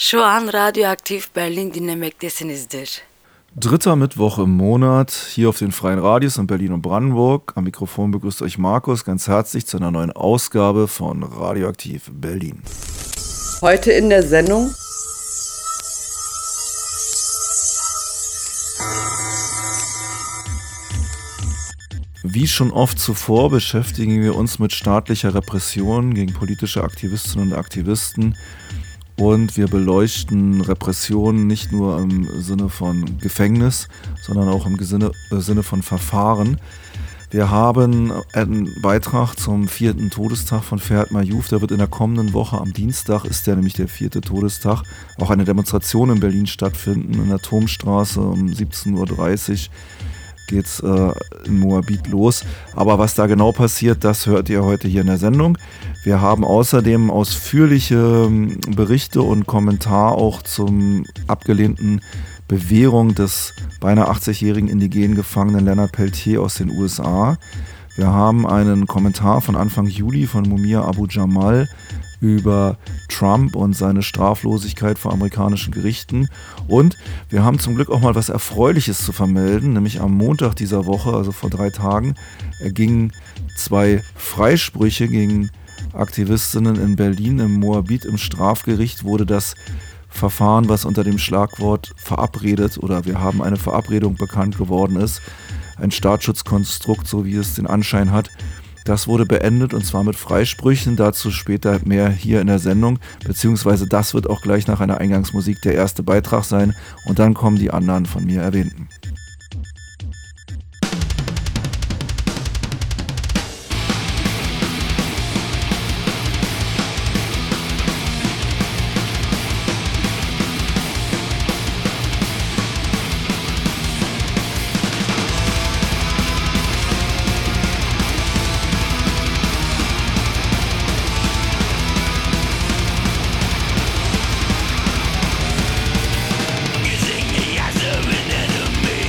Şu an Radioaktiv Berlin dinlemektesinizdir. Dritter Mittwoch im Monat, hier auf den Freien Radios in Berlin und Brandenburg. Am Mikrofon begrüßt euch Markus ganz herzlich zu einer neuen Ausgabe von Radioaktiv Berlin. Heute in der Sendung: Wie schon oft zuvor beschäftigen wir uns mit staatlicher Repression gegen politische Aktivistinnen und Aktivisten. Und wir beleuchten Repressionen nicht nur im Sinne von Gefängnis, sondern auch im Sinne von Verfahren. Wir haben einen Beitrag zum 4. Todestag von Ferhat Mayouf. Der wird in der kommenden Woche, am Dienstag ist der nämlich der 4. Todestag, auch eine Demonstration in Berlin stattfinden, in der Turmstraße um 17.30 Uhr. Geht's in Moabit los. Aber was da genau passiert, das hört ihr heute hier in der Sendung. Wir haben außerdem ausführliche Berichte und Kommentar auch zum abgelehnten Bewährung des beinahe 80-jährigen indigenen Gefangenen Leonard Peltier aus den USA. Wir haben einen Kommentar von Anfang Juli von Mumia Abu Jamal über Trump und seine Straflosigkeit vor amerikanischen Gerichten. Und wir haben zum Glück auch mal was Erfreuliches zu vermelden, nämlich am Montag dieser Woche, also vor 3 Tagen, ergingen 2 Freisprüche gegen Aktivistinnen in Berlin. Im Moabit im Strafgericht wurde das Verfahren, was unter dem Schlagwort verabredet oder wir haben eine Verabredung bekannt geworden ist, ein Staatsschutzkonstrukt, so wie es den Anschein hat. Das wurde beendet und zwar mit Freisprüchen, dazu später mehr hier in der Sendung, beziehungsweise das wird auch gleich nach einer Eingangsmusik der erste Beitrag sein und dann kommen die anderen von mir erwähnten. You see me as an enemy.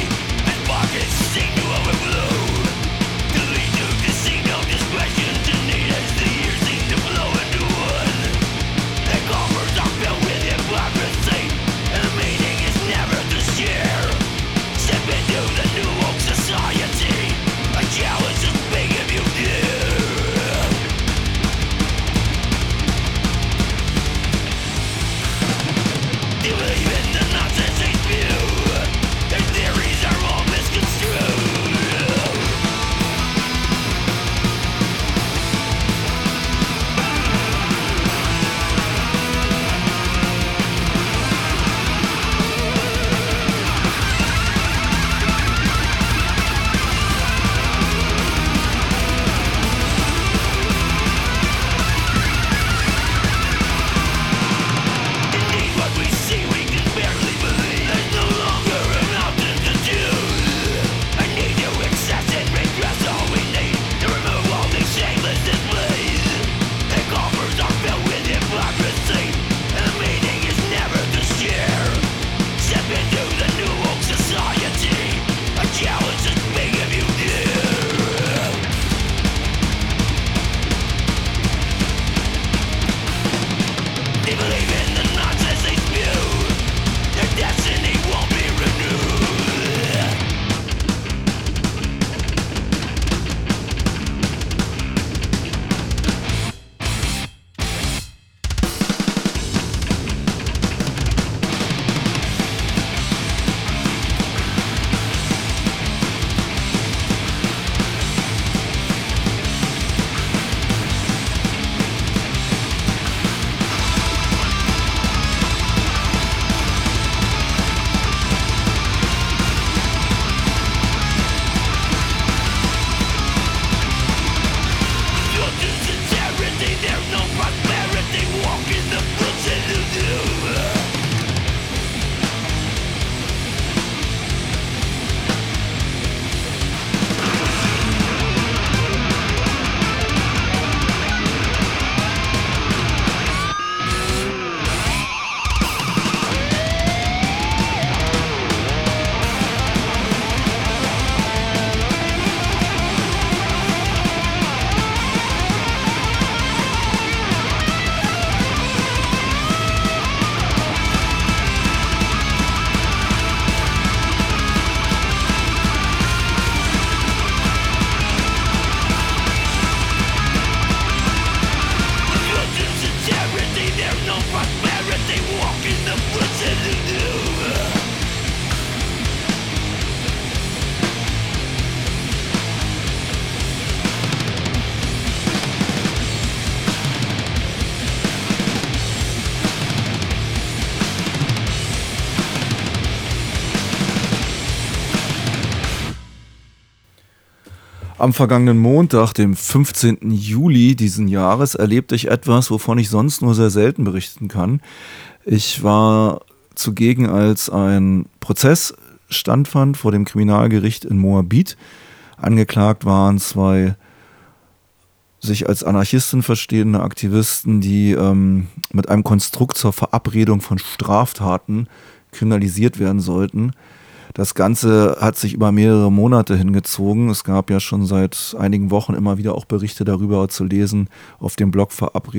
Am vergangenen Montag, dem 15. Juli diesen Jahres, erlebte ich etwas, wovon ich sonst nur sehr selten berichten kann. Ich war zugegen, als ein Prozess stattfand vor dem Kriminalgericht in Moabit. Angeklagt waren zwei sich als Anarchisten verstehende Aktivisten, die mit einem Konstrukt zur Verabredung von Straftaten kriminalisiert werden sollten. Das Ganze hat sich über mehrere Monate hingezogen. Es gab ja schon seit einigen Wochen immer wieder auch Berichte darüber zu lesen auf dem Blog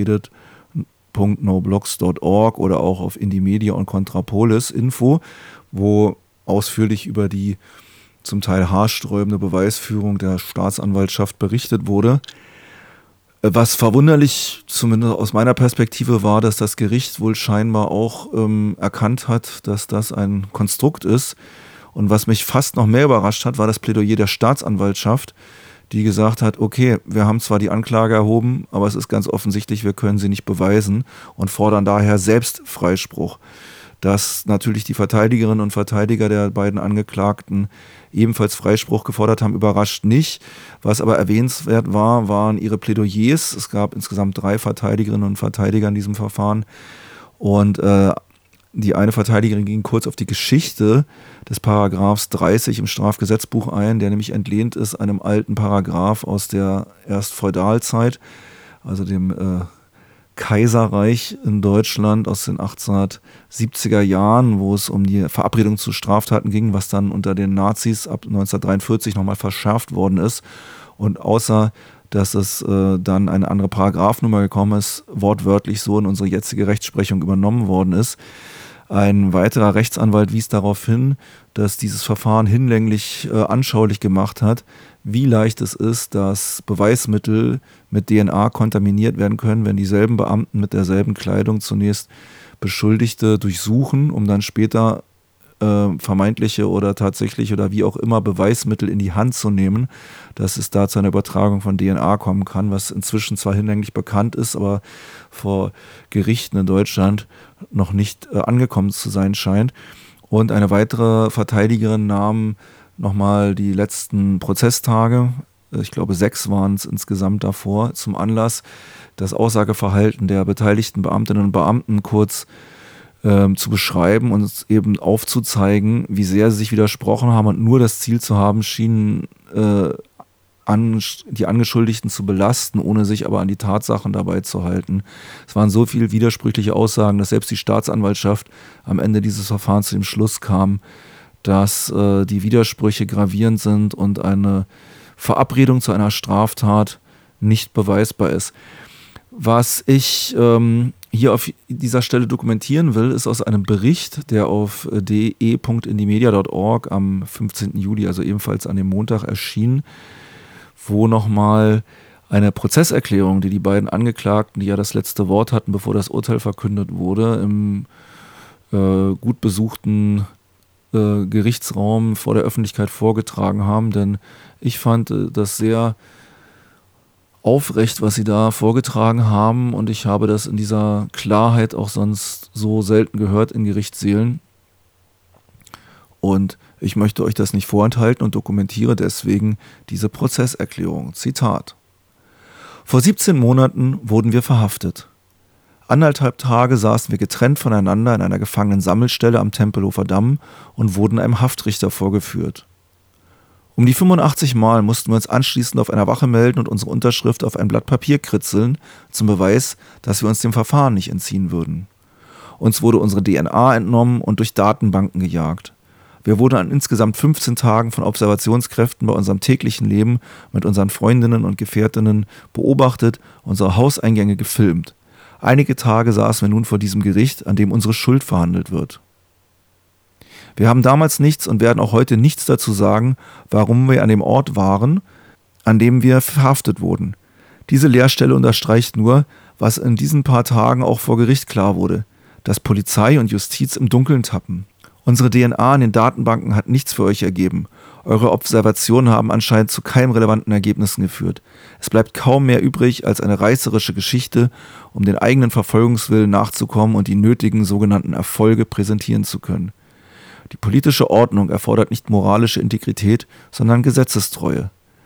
verabredet.noblogs.org oder auch auf Indymedia und Contrapolis Info, wo ausführlich über die zum Teil haarsträubende Beweisführung der Staatsanwaltschaft berichtet wurde. Was verwunderlich, zumindest aus meiner Perspektive, war, dass das Gericht wohl scheinbar auch erkannt hat, dass das ein Konstrukt ist. Und was mich fast noch mehr überrascht hat, war das Plädoyer der Staatsanwaltschaft, die gesagt hat, okay, wir haben zwar die Anklage erhoben, aber es ist ganz offensichtlich, wir können sie nicht beweisen und fordern daher selbst Freispruch. Dass natürlich die Verteidigerinnen und Verteidiger der beiden Angeklagten ebenfalls Freispruch gefordert haben, überrascht nicht. Was aber erwähnenswert war, waren ihre Plädoyers. Es gab insgesamt 3 Verteidigerinnen und Verteidiger in diesem Verfahren. Und die eine Verteidigerin ging kurz auf die Geschichte des Paragraphs 30 im Strafgesetzbuch ein, der nämlich entlehnt ist einem alten Paragraph aus der Erstfeudalzeit, also dem Kaiserreich in Deutschland aus den 1870er Jahren, wo es um die Verabredung zu Straftaten ging, was dann unter den Nazis ab 1943 nochmal verschärft worden ist. Und außer dass es dann eine andere Paragraphnummer gekommen ist, wortwörtlich so in unsere jetzige Rechtsprechung übernommen worden ist. Ein weiterer Rechtsanwalt wies darauf hin, dass dieses Verfahren hinlänglich anschaulich gemacht hat, wie leicht es ist, dass Beweismittel mit DNA kontaminiert werden können, wenn dieselben Beamten mit derselben Kleidung zunächst Beschuldigte durchsuchen, um dann später vermeintliche oder tatsächliche oder wie auch immer Beweismittel in die Hand zu nehmen, dass es da zu einer Übertragung von DNA kommen kann, was inzwischen zwar hinlänglich bekannt ist, aber vor Gerichten in Deutschland noch nicht angekommen zu sein scheint. Und eine weitere Verteidigerin nahm nochmal die letzten Prozesstage, ich glaube 6 waren es insgesamt davor, zum Anlass, das Aussageverhalten der beteiligten Beamtinnen und Beamten kurz zu beschreiben und uns eben aufzuzeigen, wie sehr sie sich widersprochen haben und nur das Ziel zu haben schienen, die Angeschuldigten zu belasten, ohne sich aber an die Tatsachen dabei zu halten. Es waren so viele widersprüchliche Aussagen, dass selbst die Staatsanwaltschaft am Ende dieses Verfahrens zu dem Schluss kam, dass die Widersprüche gravierend sind und eine Verabredung zu einer Straftat nicht beweisbar ist. Was ich hier auf dieser Stelle dokumentieren will, ist aus einem Bericht, der auf de.indymedia.org am 15. Juli, also ebenfalls an dem Montag, erschien, wo nochmal eine Prozesserklärung, die die beiden Angeklagten, die ja das letzte Wort hatten, bevor das Urteil verkündet wurde, im gut besuchten Gerichtsraum vor der Öffentlichkeit vorgetragen haben. Denn ich fand das sehr aufrecht, was sie da vorgetragen haben, und ich habe das in dieser Klarheit auch sonst so selten gehört in Gerichtssälen. Und ich möchte euch das nicht vorenthalten und dokumentiere deswegen diese Prozesserklärung. Zitat: Vor 17 Monaten wurden wir verhaftet. 1,5 Tage saßen wir getrennt voneinander in einer Gefangenensammelstelle am Tempelhofer Damm und wurden einem Haftrichter vorgeführt. Um die 85 Mal mussten wir uns anschließend auf einer Wache melden und unsere Unterschrift auf ein Blatt Papier kritzeln, zum Beweis, dass wir uns dem Verfahren nicht entziehen würden. Uns wurde unsere DNA entnommen und durch Datenbanken gejagt. Wir wurden an insgesamt 15 Tagen von Observationskräften bei unserem täglichen Leben mit unseren Freundinnen und Gefährtinnen beobachtet, unsere Hauseingänge gefilmt. Einige Tage saßen wir nun vor diesem Gericht, an dem unsere Schuld verhandelt wird. Wir haben damals nichts und werden auch heute nichts dazu sagen, warum wir an dem Ort waren, an dem wir verhaftet wurden. Diese Leerstelle unterstreicht nur, was in diesen paar Tagen auch vor Gericht klar wurde, dass Polizei und Justiz im Dunkeln tappen. Unsere DNA in den Datenbanken hat nichts für euch ergeben. Eure Observationen haben anscheinend zu keinem relevanten Ergebnissen geführt. Es bleibt kaum mehr übrig als eine reißerische Geschichte, um den eigenen Verfolgungswillen nachzukommen und die nötigen sogenannten Erfolge präsentieren zu können. Die politische Ordnung erfordert nicht moralische Integrität, sondern Gesetzestreue.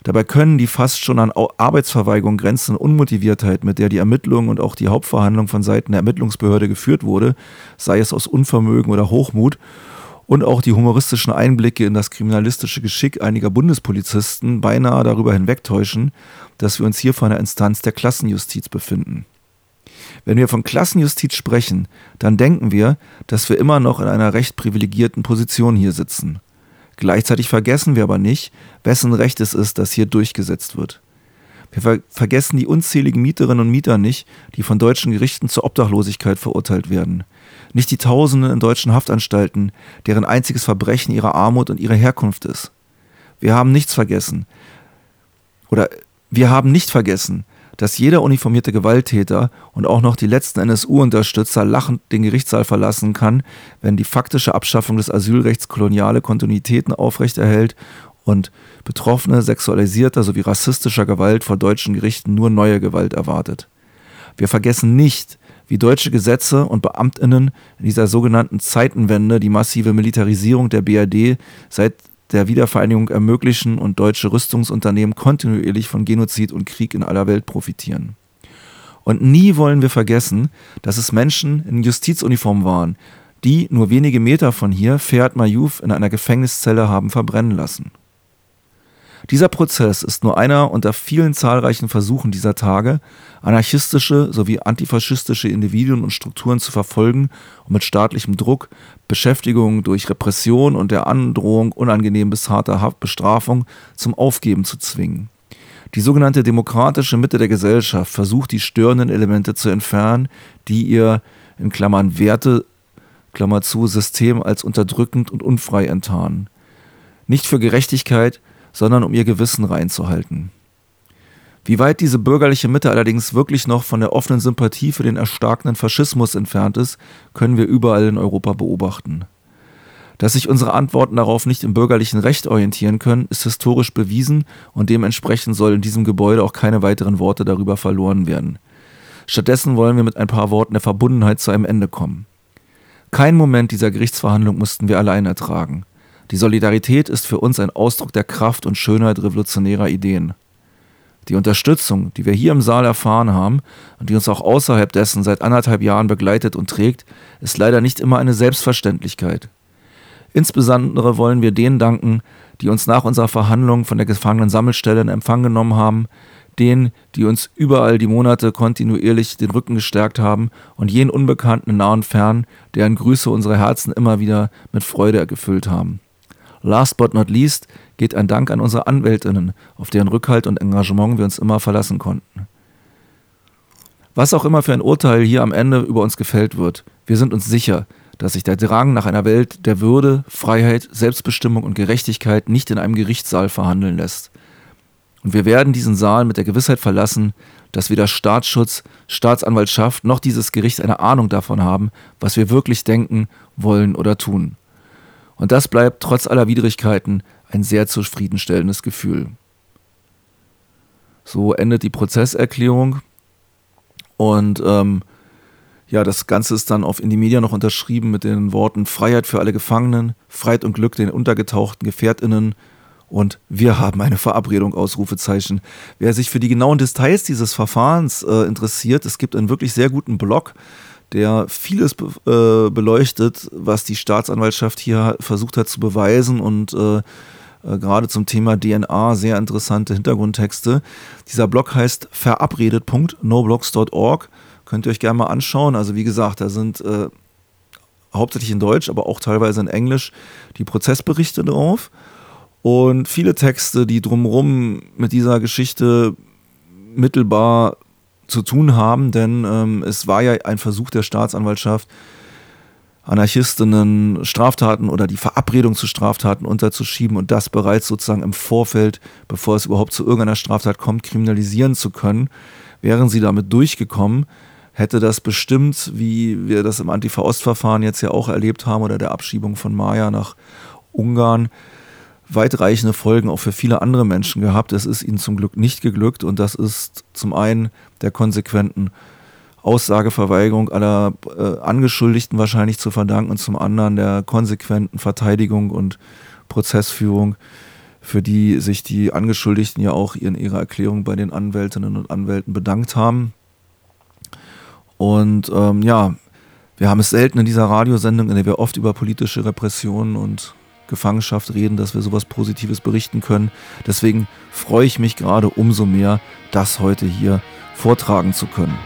Dabei können die fast schon an Arbeitsverweigerung grenzende Unmotiviertheit, mit der die Ermittlung und auch die Hauptverhandlung von Seiten der Ermittlungsbehörde geführt wurde, sei es aus Unvermögen oder Hochmut, und auch die humoristischen Einblicke in das kriminalistische Geschick einiger Bundespolizisten beinahe darüber hinwegtäuschen, dass wir uns hier vor einer Instanz der Klassenjustiz befinden. Wenn wir von Klassenjustiz sprechen, dann denken wir, dass wir immer noch in einer recht privilegierten Position hier sitzen. Gleichzeitig vergessen wir aber nicht, wessen Recht es ist, das hier durchgesetzt wird. Wir vergessen die unzähligen Mieterinnen und Mieter nicht, die von deutschen Gerichten zur Obdachlosigkeit verurteilt werden. Nicht die Tausenden in deutschen Haftanstalten, deren einziges Verbrechen ihre Armut und ihre Herkunft ist. Wir haben nicht vergessen, dass jeder uniformierte Gewalttäter und auch noch die letzten NSU-Unterstützer lachend den Gerichtssaal verlassen kann, wenn die faktische Abschaffung des Asylrechts koloniale Kontinuitäten aufrechterhält und Betroffene sexualisierter sowie rassistischer Gewalt vor deutschen Gerichten nur neue Gewalt erwartet. Wir vergessen nicht, wie deutsche Gesetze und BeamtInnen in dieser sogenannten Zeitenwende die massive Militarisierung der BRD seit der Wiedervereinigung ermöglichen und deutsche Rüstungsunternehmen kontinuierlich von Genozid und Krieg in aller Welt profitieren. Und nie wollen wir vergessen, dass es Menschen in Justizuniform waren, die nur wenige Meter von hier Ferhat Mayouf in einer Gefängniszelle haben verbrennen lassen. Dieser Prozess ist nur einer unter vielen zahlreichen Versuchen dieser Tage, anarchistische sowie antifaschistische Individuen und Strukturen zu verfolgen und mit staatlichem Druck, Beschäftigung durch Repression und der Androhung unangenehm bis harter Haftbestrafung zum Aufgeben zu zwingen. Die sogenannte demokratische Mitte der Gesellschaft versucht, die störenden Elemente zu entfernen, die ihr, in Klammern Werte, Klammer zu, System als unterdrückend und unfrei enttarnen. Nicht für Gerechtigkeit, sondern um ihr Gewissen reinzuhalten. Wie weit diese bürgerliche Mitte allerdings wirklich noch von der offenen Sympathie für den erstarkenden Faschismus entfernt ist, können wir überall in Europa beobachten. Dass sich unsere Antworten darauf nicht im bürgerlichen Recht orientieren können, ist historisch bewiesen und dementsprechend soll in diesem Gebäude auch keine weiteren Worte darüber verloren werden. Stattdessen wollen wir mit ein paar Worten der Verbundenheit zu einem Ende kommen. Keinen Moment dieser Gerichtsverhandlung mussten wir allein ertragen. Die Solidarität ist für uns ein Ausdruck der Kraft und Schönheit revolutionärer Ideen. Die Unterstützung, die wir hier im Saal erfahren haben und die uns auch außerhalb dessen seit 1,5 Jahren begleitet und trägt, ist leider nicht immer eine Selbstverständlichkeit. Insbesondere wollen wir denen danken, die uns nach unserer Verhandlung von der Gefangenen-Sammelstelle in Empfang genommen haben, denen, die uns überall die Monate kontinuierlich den Rücken gestärkt haben und jenen Unbekannten nah und fern, deren Grüße unsere Herzen immer wieder mit Freude gefüllt haben. Last but not least geht ein Dank an unsere AnwältInnen, auf deren Rückhalt und Engagement wir uns immer verlassen konnten. Was auch immer für ein Urteil hier am Ende über uns gefällt wird, wir sind uns sicher, dass sich der Drang nach einer Welt der Würde, Freiheit, Selbstbestimmung und Gerechtigkeit nicht in einem Gerichtssaal verhandeln lässt. Und wir werden diesen Saal mit der Gewissheit verlassen, dass weder Staatsschutz, Staatsanwaltschaft noch dieses Gericht eine Ahnung davon haben, was wir wirklich denken, wollen oder tun. Und das bleibt trotz aller Widrigkeiten ein sehr zufriedenstellendes Gefühl. So endet die Prozesserklärung und das Ganze ist dann auf Indymedia noch unterschrieben mit den Worten Freiheit für alle Gefangenen, Freiheit und Glück den untergetauchten GefährtInnen und wir haben eine Verabredung, Ausrufezeichen. Wer sich für die genauen Details dieses Verfahrens interessiert, es gibt einen wirklich sehr guten Blog, der vieles beleuchtet, was die Staatsanwaltschaft hier versucht hat zu beweisen und gerade zum Thema DNA sehr interessante Hintergrundtexte. Dieser Blog heißt verabredet.noblogs.org. Könnt ihr euch gerne mal anschauen. Also wie gesagt, da sind hauptsächlich in Deutsch, aber auch teilweise in Englisch die Prozessberichte drauf. Und viele Texte, die drumherum mit dieser Geschichte mittelbar zu tun haben, denn es war ja ein Versuch der Staatsanwaltschaft, Anarchistinnen Straftaten oder die Verabredung zu Straftaten unterzuschieben und das bereits sozusagen im Vorfeld, bevor es überhaupt zu irgendeiner Straftat kommt, kriminalisieren zu können. Wären sie damit durchgekommen, hätte das bestimmt, wie wir das im Antifa-Ost-Verfahren jetzt ja auch erlebt haben oder der Abschiebung von Maja nach Ungarn, weitreichende Folgen auch für viele andere Menschen gehabt. Es ist ihnen zum Glück nicht geglückt und das ist zum einen der konsequenten Aussageverweigerung aller Angeschuldigten wahrscheinlich zu verdanken und zum anderen der konsequenten Verteidigung und Prozessführung für die sich die Angeschuldigten ja auch in ihrer Erklärung bei den Anwältinnen und Anwälten bedankt haben. Und wir haben es selten in dieser Radiosendung, in der wir oft über politische Repressionen und Gefangenschaft reden, dass wir sowas Positives berichten können. Deswegen freue ich mich gerade umso mehr, das heute hier vortragen zu können.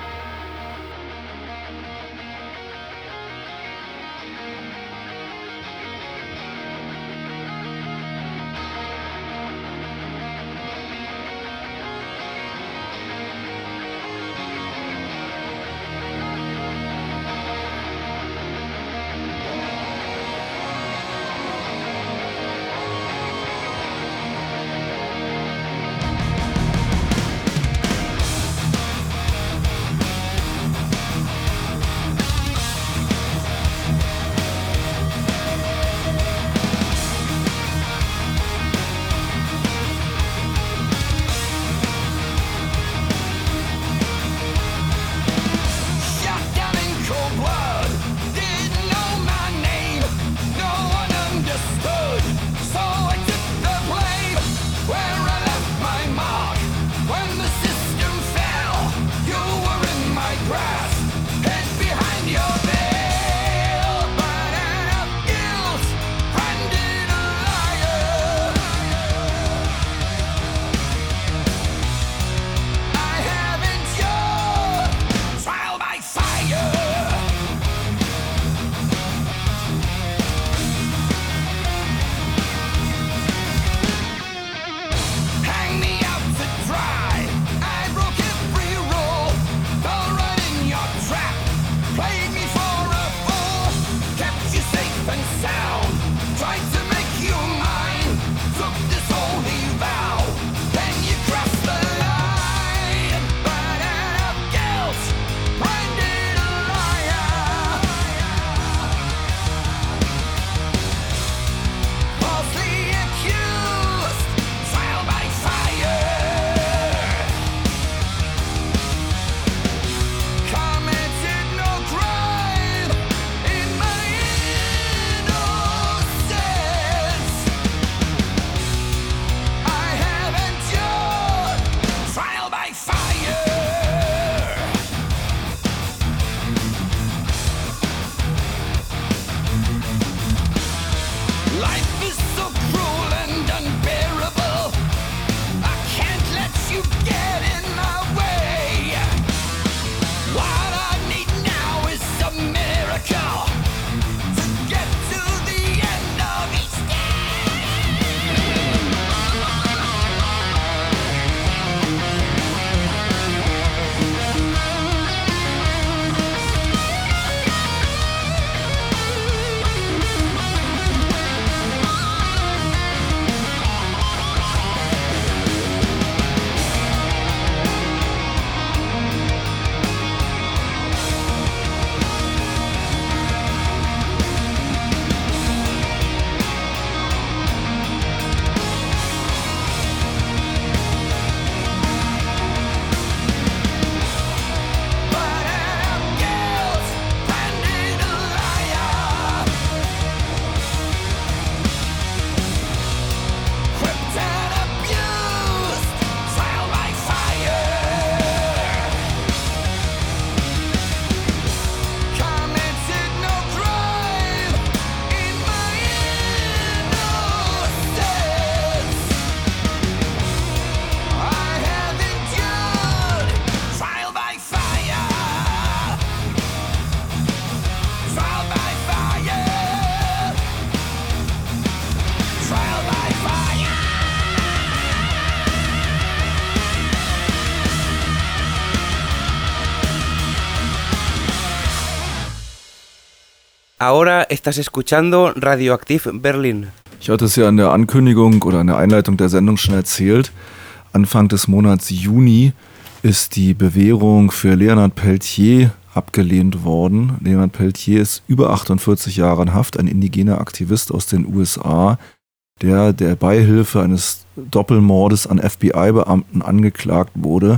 Ahora estás escuchando Radioaktiv Berlin. Ich hatte es ja in der Ankündigung oder in der Einleitung der Sendung schon erzählt. Anfang des Monats Juni ist die Bewährung für Leonard Peltier abgelehnt worden. Leonard Peltier ist über 48 Jahre in Haft, ein indigener Aktivist aus den USA, der Beihilfe eines Doppelmordes an FBI-Beamten angeklagt wurde.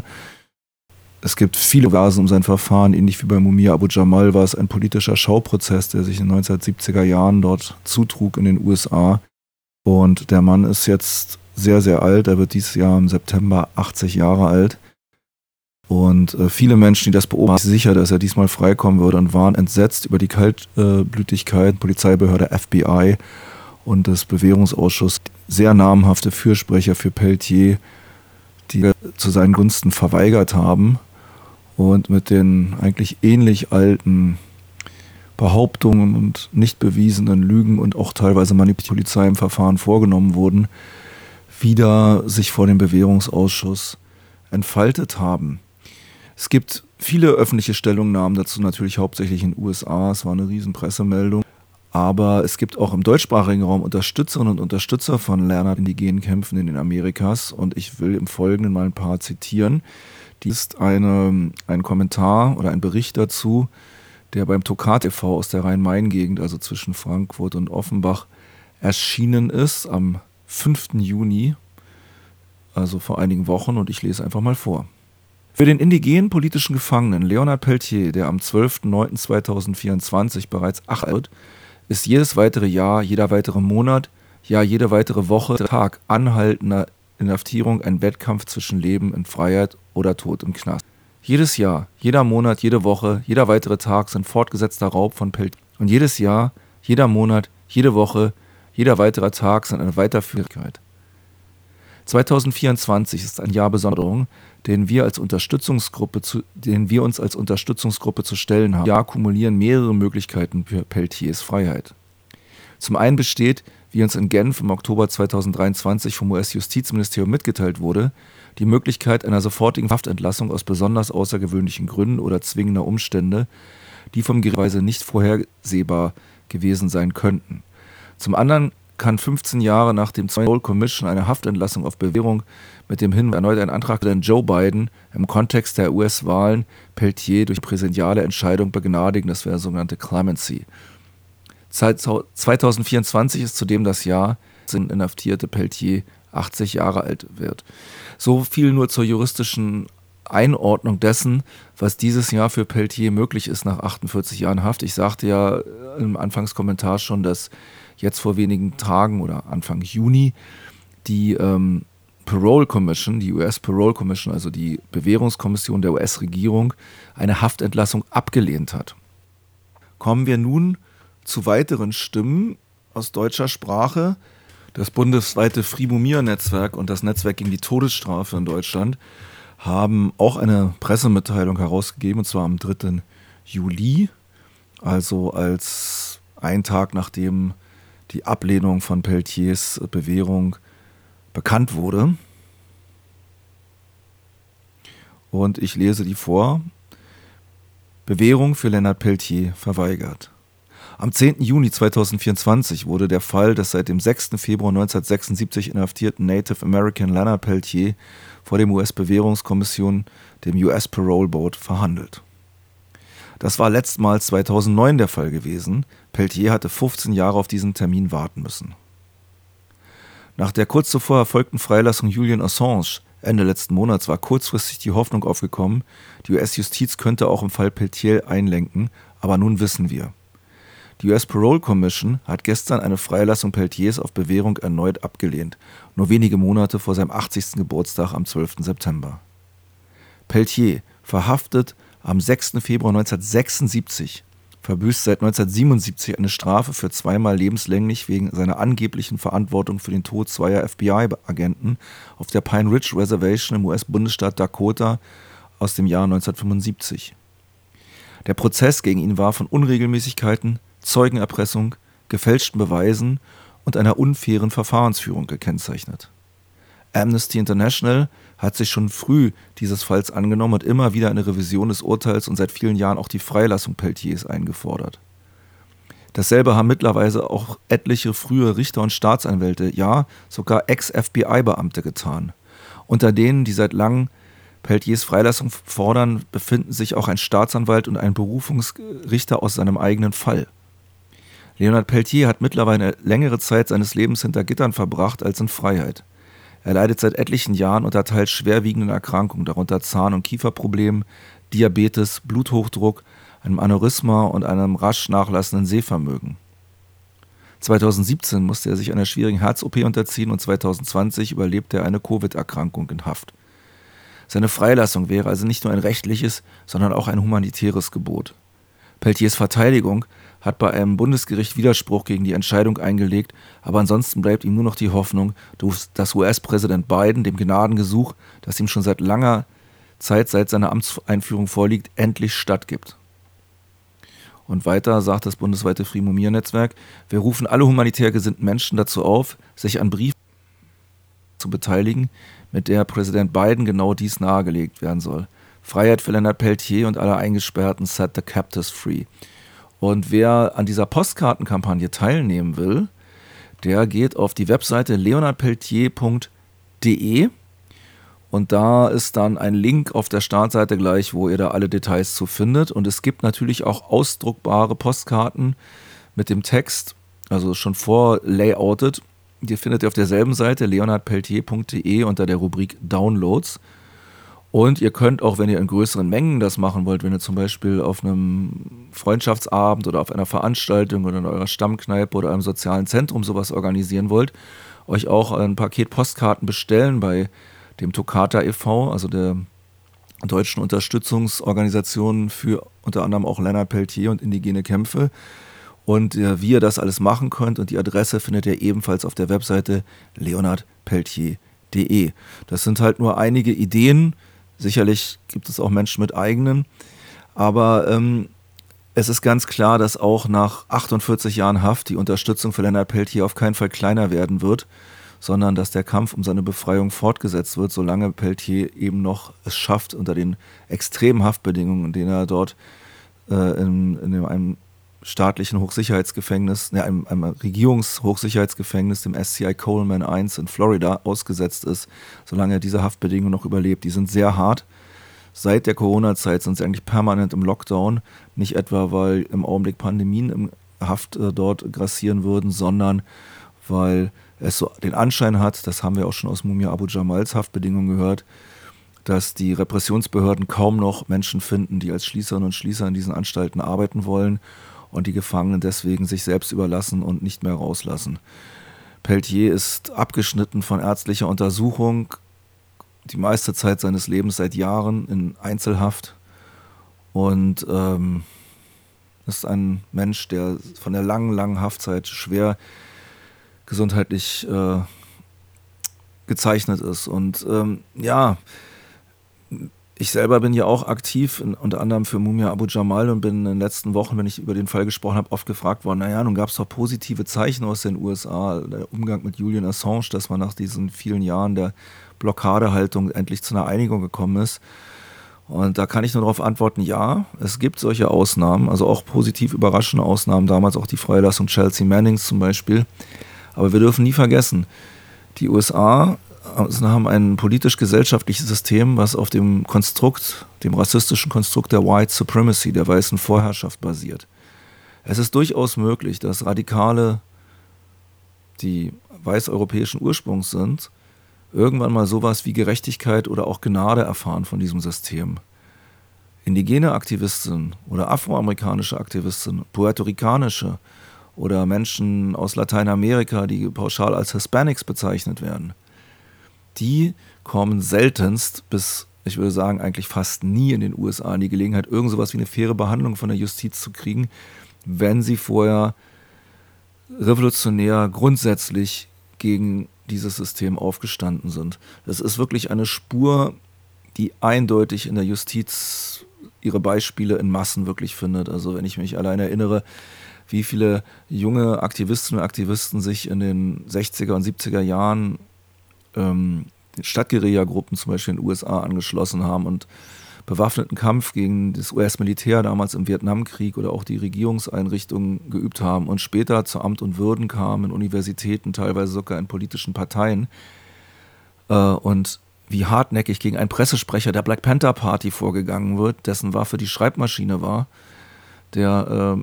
Es gibt viele Versen um sein Verfahren, ähnlich wie bei Mumia Abu Jamal war es ein politischer Schauprozess, der sich in den 1970er Jahren dort zutrug in den USA. Und der Mann ist jetzt sehr, sehr alt. Er wird dieses Jahr im September 80 Jahre alt. Und viele Menschen, die das beobachten, sind sicher, dass er diesmal freikommen würde und waren entsetzt über die Kaltblütigkeit, Polizeibehörde FBI und des Bewährungsausschusses, sehr namhafte Fürsprecher für Peltier, die zu seinen Gunsten verweigert haben und mit den eigentlich ähnlich alten Behauptungen und nicht bewiesenen Lügen und auch teilweise Manipulation im Verfahren vorgenommen wurden, wieder sich vor dem Bewährungsausschuss entfaltet haben. Es gibt viele öffentliche Stellungnahmen dazu, natürlich hauptsächlich in den USA, es war eine riesen Pressemeldung, aber es gibt auch im deutschsprachigen Raum Unterstützerinnen und Unterstützer von Leonard indigenen Kämpfen in den Amerikas und ich will im Folgenden mal ein paar zitieren. Dies ist ein Kommentar oder ein Bericht dazu, der beim Tokat e.V. aus der Rhein-Main-Gegend, also zwischen Frankfurt und Offenbach, erschienen ist am 5. Juni, also vor einigen Wochen, und ich lese einfach mal vor. Für den indigenen politischen Gefangenen Leonard Peltier, der am 12.09.2024 bereits 8 wird, ist jedes weitere Jahr, jeder weitere Monat, ja jede weitere Woche, Tag anhaltender Inhaftierung ein Wettkampf zwischen Leben in Freiheit oder Tod im Knast. Jedes Jahr, jeder Monat, jede Woche, jeder weitere Tag sind fortgesetzter Raub von Peltier. Und jedes Jahr, jeder Monat, jede Woche, jeder weitere Tag sind eine Weiterführigkeit. 2024 ist ein Jahr Besonderung, den wir uns als Unterstützungsgruppe zu stellen haben. Ja, kumulieren mehrere Möglichkeiten für Peltiers Freiheit. Zum einen besteht, wie uns in Genf im Oktober 2023 vom US-Justizministerium mitgeteilt wurde, die Möglichkeit einer sofortigen Haftentlassung aus besonders außergewöhnlichen Gründen oder zwingender Umstände, die vom Gericht nicht vorhersehbar gewesen sein könnten. Zum anderen kann 15 Jahre nach dem Parole Commission eine Haftentlassung auf Bewährung mit dem Hinweis erneut ein Antrag von Joe Biden im Kontext der US-Wahlen Peltier durch präsidiale Entscheidung begnadigen, das wäre sogenannte Clemency. 2024 ist zudem das Jahr, dass der inhaftierte Peltier 80 Jahre alt wird. So viel nur zur juristischen Einordnung dessen, was dieses Jahr für Peltier möglich ist nach 48 Jahren Haft. Ich sagte ja im Anfangskommentar schon, dass jetzt vor wenigen Tagen oder Anfang Juni die Parole Commission, die US Parole Commission, also die Bewährungskommission der US-Regierung, eine Haftentlassung abgelehnt hat. Kommen wir nun zu weiteren Stimmen aus deutscher Sprache. Das bundesweite Free-Mumia-Netzwerk und das Netzwerk gegen die Todesstrafe in Deutschland haben auch eine Pressemitteilung herausgegeben, und zwar am 3. Juli, also als ein Tag nachdem die Ablehnung von Peltiers Bewährung bekannt wurde. Und ich lese die vor. Bewährung für Leonard Peltier verweigert. Am 10. Juni 2024 wurde der Fall des seit dem 6. Februar 1976 inhaftierten Native American Leonard Peltier vor dem US-Bewährungskommission, dem US Parole Board, verhandelt. Das war letztmals 2009 der Fall gewesen. Peltier hatte 15 Jahre auf diesen Termin warten müssen. Nach der kurz zuvor erfolgten Freilassung Julian Assange Ende letzten Monats war kurzfristig die Hoffnung aufgekommen, die US-Justiz könnte auch im Fall Peltier einlenken, aber nun wissen wir. Die US Parole Commission hat gestern eine Freilassung Peltiers auf Bewährung erneut abgelehnt, nur wenige Monate vor seinem 80. Geburtstag am 12. September. Peltier, verhaftet am 6. Februar 1976, verbüßt seit 1977 eine Strafe für zweimal lebenslänglich wegen seiner angeblichen Verantwortung für den Tod zweier FBI-Agenten auf der Pine Ridge Reservation im US-Bundesstaat Dakota aus dem Jahr 1975. Der Prozess gegen ihn war von Unregelmäßigkeiten, Zeugenerpressung, gefälschten Beweisen und einer unfairen Verfahrensführung gekennzeichnet. Amnesty International hat sich schon früh dieses Falls angenommen und immer wieder eine Revision des Urteils und seit vielen Jahren auch die Freilassung Peltiers eingefordert. Dasselbe haben mittlerweile auch etliche frühe Richter und Staatsanwälte, ja sogar Ex-FBI-Beamte getan. Unter denen, die seit langem Peltiers Freilassung fordern, befinden sich auch ein Staatsanwalt und ein Berufungsrichter aus seinem eigenen Fall. Leonard Peltier hat mittlerweile längere Zeit seines Lebens hinter Gittern verbracht als in Freiheit. Er leidet seit etlichen Jahren unter teils schwerwiegenden Erkrankungen, darunter Zahn- und Kieferproblemen, Diabetes, Bluthochdruck, einem Aneurysma und einem rasch nachlassenden Sehvermögen. 2017 musste er sich einer schwierigen Herz-OP unterziehen und 2020 überlebte er eine Covid-Erkrankung in Haft. Seine Freilassung wäre also nicht nur ein rechtliches, sondern auch ein humanitäres Gebot. Peltiers Verteidigung hat bei einem Bundesgericht Widerspruch gegen die Entscheidung eingelegt, aber ansonsten bleibt ihm nur noch die Hoffnung, dass US-Präsident Biden dem Gnadengesuch, das ihm schon seit langer Zeit seit seiner Amtseinführung vorliegt, endlich stattgibt. Und weiter sagt das bundesweite Free Mumia-Netzwerk: Wir rufen alle humanitär gesinnten Menschen dazu auf, sich an Briefen zu beteiligen, mit der Präsident Biden genau dies nahegelegt werden soll. Freiheit für Leonard Peltier und alle Eingesperrten, set the captives free. Und wer an dieser Postkartenkampagne teilnehmen will, der geht auf die Webseite leonardpeltier.de und da ist dann ein Link auf der Startseite gleich, wo ihr da alle Details zu findet. Und es gibt natürlich auch ausdruckbare Postkarten mit dem Text, also schon vorlayoutet. Die findet ihr auf derselben Seite, leonardpeltier.de, unter der Rubrik Downloads. Und ihr könnt auch, wenn ihr in größeren Mengen das machen wollt, wenn ihr zum Beispiel auf einem Freundschaftsabend oder auf einer Veranstaltung oder in eurer Stammkneipe oder einem sozialen Zentrum sowas organisieren wollt, euch auch ein Paket Postkarten bestellen bei dem Toccata e.V., also der deutschen Unterstützungsorganisation für unter anderem auch Leonard Peltier und indigene Kämpfe. Und wie ihr das alles machen könnt und die Adresse findet ihr ebenfalls auf der Webseite leonardpeltier.de. Das sind halt nur einige Ideen. Sicherlich gibt es auch Menschen mit eigenen, aber es ist ganz klar, dass auch nach 48 Jahren Haft die Unterstützung für Leonard Peltier auf keinen Fall kleiner werden wird, sondern dass der Kampf um seine Befreiung fortgesetzt wird, solange Peltier eben noch es schafft, unter den extremen Haftbedingungen, in denen er dort in einem staatlichen Hochsicherheitsgefängnis, einem Regierungshochsicherheitsgefängnis, dem SCI Coleman I in Florida, ausgesetzt ist, solange er diese Haftbedingungen noch überlebt. Die sind sehr hart. Seit der Corona-Zeit sind sie eigentlich permanent im Lockdown. Nicht etwa, weil im Augenblick Pandemien im Haft dort grassieren würden, sondern weil es so den Anschein hat, das haben wir auch schon aus Mumia Abu Jamals Haftbedingungen gehört, dass die Repressionsbehörden kaum noch Menschen finden, die als Schließerinnen und Schließer in diesen Anstalten arbeiten wollen und die Gefangenen deswegen sich selbst überlassen und nicht mehr rauslassen. Peltier ist abgeschnitten von ärztlicher Untersuchung, die meiste Zeit seines Lebens seit Jahren in Einzelhaft und ist ein Mensch, der von der langen Haftzeit schwer gesundheitlich gezeichnet ist. Und ich selber bin ja auch aktiv, unter anderem für Mumia Abu Jamal, und bin in den letzten Wochen, wenn ich über den Fall gesprochen habe, oft gefragt worden, nun gab es doch positive Zeichen aus den USA, der Umgang mit Julian Assange, dass man nach diesen vielen Jahren der Blockadehaltung endlich zu einer Einigung gekommen ist. Und da kann ich nur darauf antworten, ja, es gibt solche Ausnahmen, also auch positiv überraschende Ausnahmen, damals auch die Freilassung Chelsea Mannings zum Beispiel. Aber wir dürfen nie vergessen, die USA haben ein politisch-gesellschaftliches System, was auf dem Konstrukt, dem rassistischen Konstrukt der White Supremacy, der weißen Vorherrschaft basiert. Es ist durchaus möglich, dass Radikale, die weißeuropäischen Ursprungs sind, irgendwann mal sowas wie Gerechtigkeit oder auch Gnade erfahren von diesem System. Indigene Aktivistinnen oder afroamerikanische Aktivistinnen, puerto-ricanische oder Menschen aus Lateinamerika, die pauschal als Hispanics bezeichnet werden, die kommen seltenst bis, ich würde sagen, eigentlich fast nie in den USA in die Gelegenheit, irgend sowas wie eine faire Behandlung von der Justiz zu kriegen, wenn sie vorher revolutionär grundsätzlich gegen dieses System aufgestanden sind. Das ist wirklich eine Spur, die eindeutig in der Justiz ihre Beispiele in Massen wirklich findet. Also wenn ich mich allein erinnere, wie viele junge Aktivistinnen und Aktivisten sich in den 60er und 70er Jahren Stadtguerilla-Gruppen zum Beispiel in den USA angeschlossen haben und bewaffneten Kampf gegen das US-Militär damals im Vietnamkrieg oder auch die Regierungseinrichtungen geübt haben und später zu Amt und Würden kamen in Universitäten, teilweise sogar in politischen Parteien. Und wie hartnäckig gegen einen Pressesprecher der Black Panther Party vorgegangen wird, dessen Waffe die Schreibmaschine war, der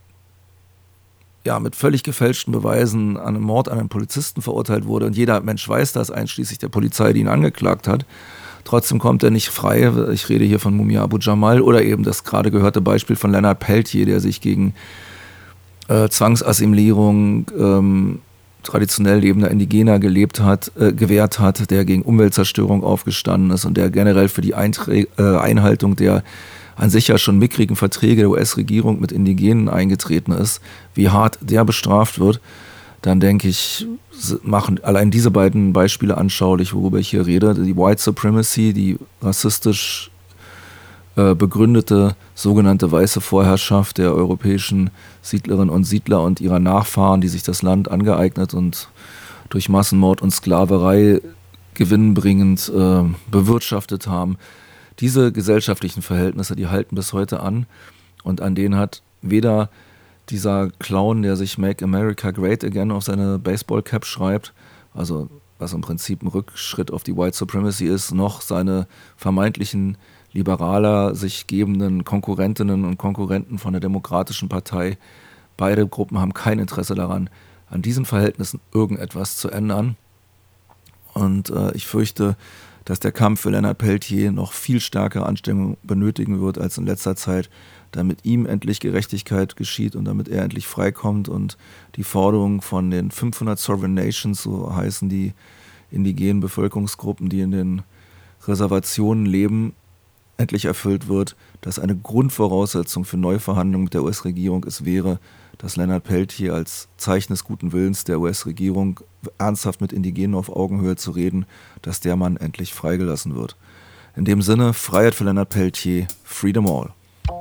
mit völlig gefälschten Beweisen an einem Mord an einem Polizisten verurteilt wurde. Und jeder Mensch weiß das, einschließlich der Polizei, die ihn angeklagt hat. Trotzdem kommt er nicht frei. Ich rede hier von Mumia Abu Jamal oder eben das gerade gehörte Beispiel von Leonard Peltier, der sich gegen Zwangsassimilierung traditionell lebender Indigener gewährt hat, der gegen Umweltzerstörung aufgestanden ist und der generell für die Einhaltung der an sich ja schon mickrigen Verträge der US-Regierung mit Indigenen eingetreten ist, wie hart der bestraft wird, dann denke ich, machen allein diese beiden Beispiele anschaulich, worüber ich hier rede. Die White Supremacy, die rassistisch begründete sogenannte weiße Vorherrschaft der europäischen Siedlerinnen und Siedler und ihrer Nachfahren, die sich das Land angeeignet und durch Massenmord und Sklaverei gewinnbringend bewirtschaftet haben. Diese gesellschaftlichen Verhältnisse, die halten bis heute an und an denen hat weder dieser Clown, der sich Make America Great Again auf seine Baseballcap schreibt, also was im Prinzip ein Rückschritt auf die White Supremacy ist, noch seine vermeintlichen liberaler sich gebenden Konkurrentinnen und Konkurrenten von der Demokratischen Partei. Beide Gruppen haben kein Interesse daran, an diesen Verhältnissen irgendetwas zu ändern. Und ich fürchte, dass der Kampf für Leonard Peltier noch viel stärkere Anstrengungen benötigen wird als in letzter Zeit, damit ihm endlich Gerechtigkeit geschieht und damit er endlich freikommt und die Forderungen von den 500 Sovereign Nations, so heißen die indigenen Bevölkerungsgruppen, die in den Reservationen leben, endlich erfüllt wird, dass eine Grundvoraussetzung für Neuverhandlungen mit der US-Regierung es wäre, dass Leonard Peltier als Zeichen des guten Willens der US-Regierung ernsthaft mit Indigenen auf Augenhöhe zu reden, dass der Mann endlich freigelassen wird. In dem Sinne, Freiheit für Leonard Peltier, Freedom All.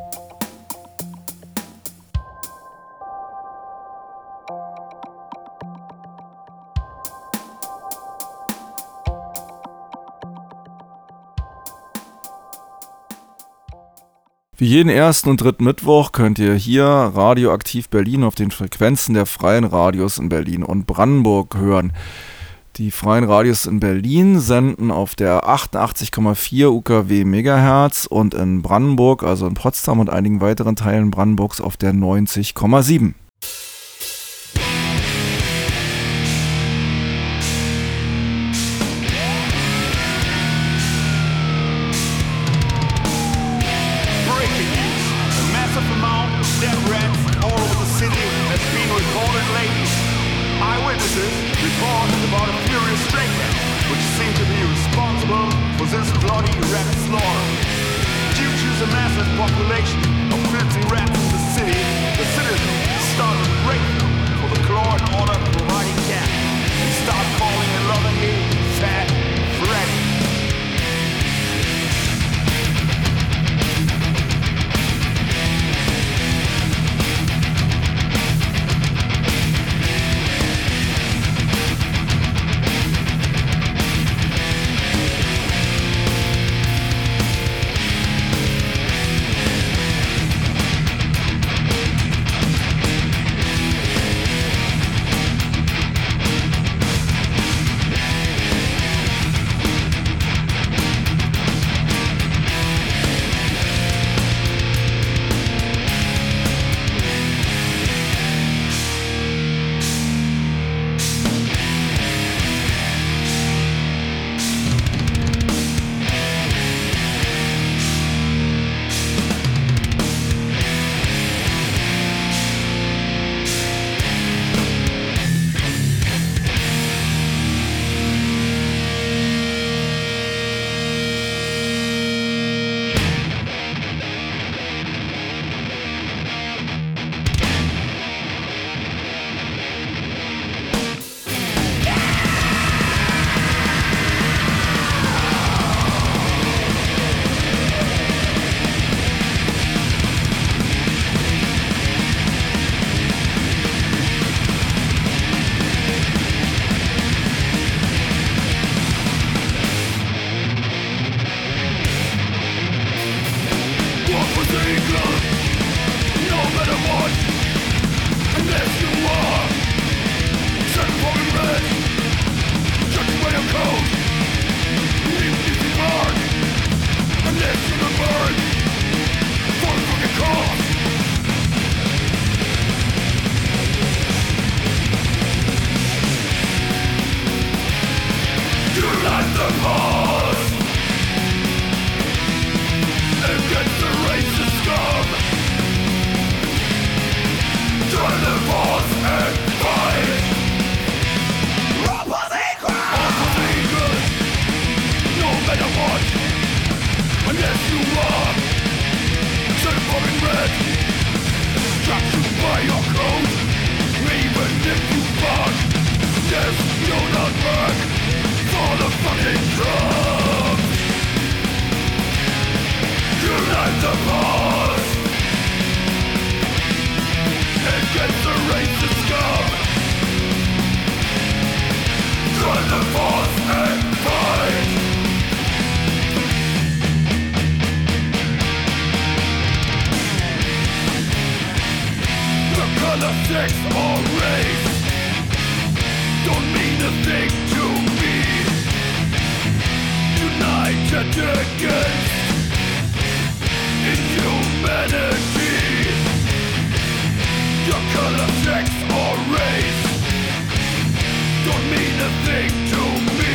Wie jeden ersten und dritten Mittwoch könnt ihr hier Radioaktiv Berlin auf den Frequenzen der freien Radios in Berlin und Brandenburg hören. Die freien Radios in Berlin senden auf der 88,4 UKW Megahertz und in Brandenburg, also in Potsdam und einigen weiteren Teilen Brandenburgs auf der 90,7. or race don't mean a thing to me. United against inhumanity. Your color, sex or race don't mean a thing to me.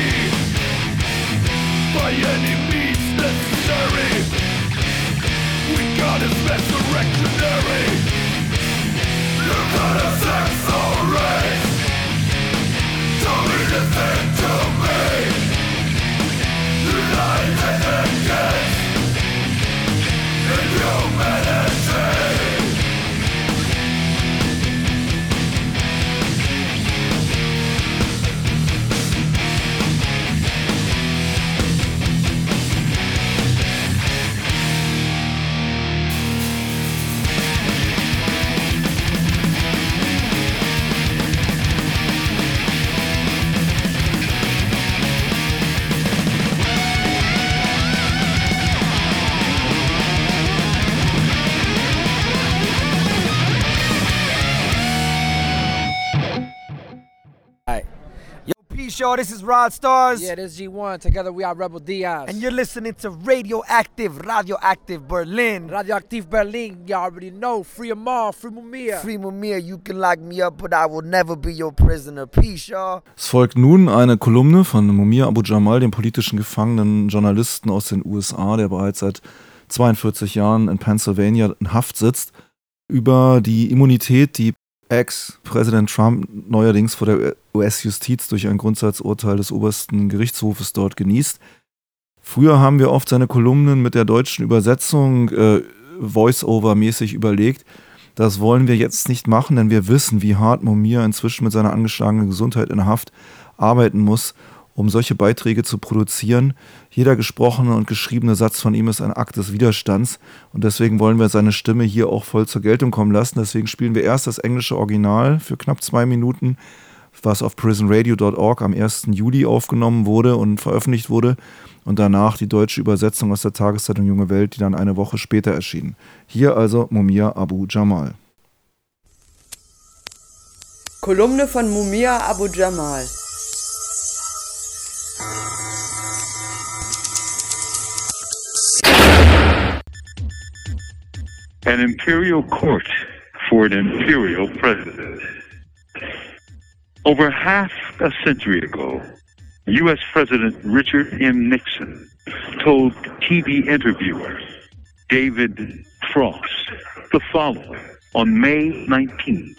By any means necessary, we got a resurrectionary. Your color, sex or race don't mean a thing to me. United against inhumanity. Show. This is Rod Stars. Yeah, this is G1. Together we are Rebel Diaz. And you're listening to Radioactive Berlin. Radioactive Berlin, you already know. Free Amal, free Mumia. Free Mumia, you can lock me up, but I will never be your prisoner. Peace, y'all. Es folgt nun eine Kolumne von Mumia Abu Jamal, dem politischen Gefangenen Journalisten aus den USA, der bereits seit 42 Jahren in Pennsylvania in Haft sitzt, über die Immunität, die Ex-Präsident Trump neuerdings vor der US-Justiz durch ein Grundsatzurteil des obersten Gerichtshofes dort genießt. Früher haben wir oft seine Kolumnen mit der deutschen Übersetzung Voice-Over-mäßig überlegt. Das wollen wir jetzt nicht machen, denn wir wissen, wie hart Mumia inzwischen mit seiner angeschlagenen Gesundheit in Haft arbeiten muss, um solche Beiträge zu produzieren. Jeder gesprochene und geschriebene Satz von ihm ist ein Akt des Widerstands und deswegen wollen wir seine Stimme hier auch voll zur Geltung kommen lassen. Deswegen spielen wir erst das englische Original für knapp 2 Minuten, was auf prisonradio.org am 1. Juli aufgenommen wurde und veröffentlicht wurde und danach die deutsche Übersetzung aus der Tageszeitung Junge Welt, die dann eine Woche später erschien. Hier also Mumia Abu Jamal. Kolumne von Mumia Abu Jamal. An imperial court for an imperial president. Over half a century ago, U.S. President Richard M. Nixon told TV interviewer David Frost the following on May 19,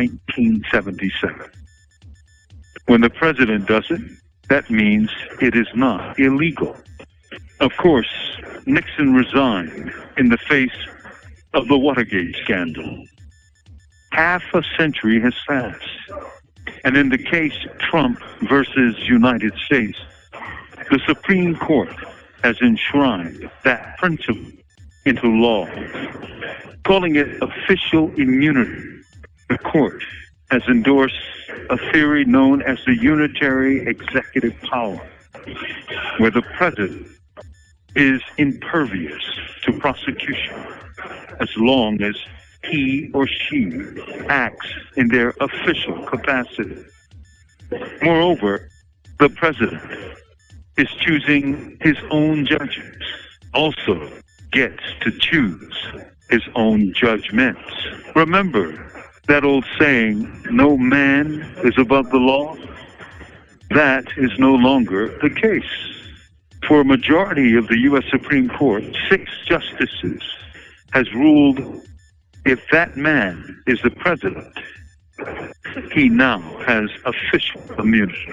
1977. When the president does it, that means it is not illegal. Of course, Nixon resigned in the face of the Watergate scandal. Half a century has passed. And in the case Trump versus United States, the Supreme Court has enshrined that principle into law, calling it official immunity. The court has endorsed a theory known as the unitary executive power, where the president is impervious to prosecution as long as he or she acts in their official capacity. Moreover, the president is choosing his own judges, also gets to choose his own judgments. Remember that old saying, no man is above the law? That is no longer the case. For a majority of the U.S. Supreme Court, 6 justices has ruled if that man is the president, he now has official immunity.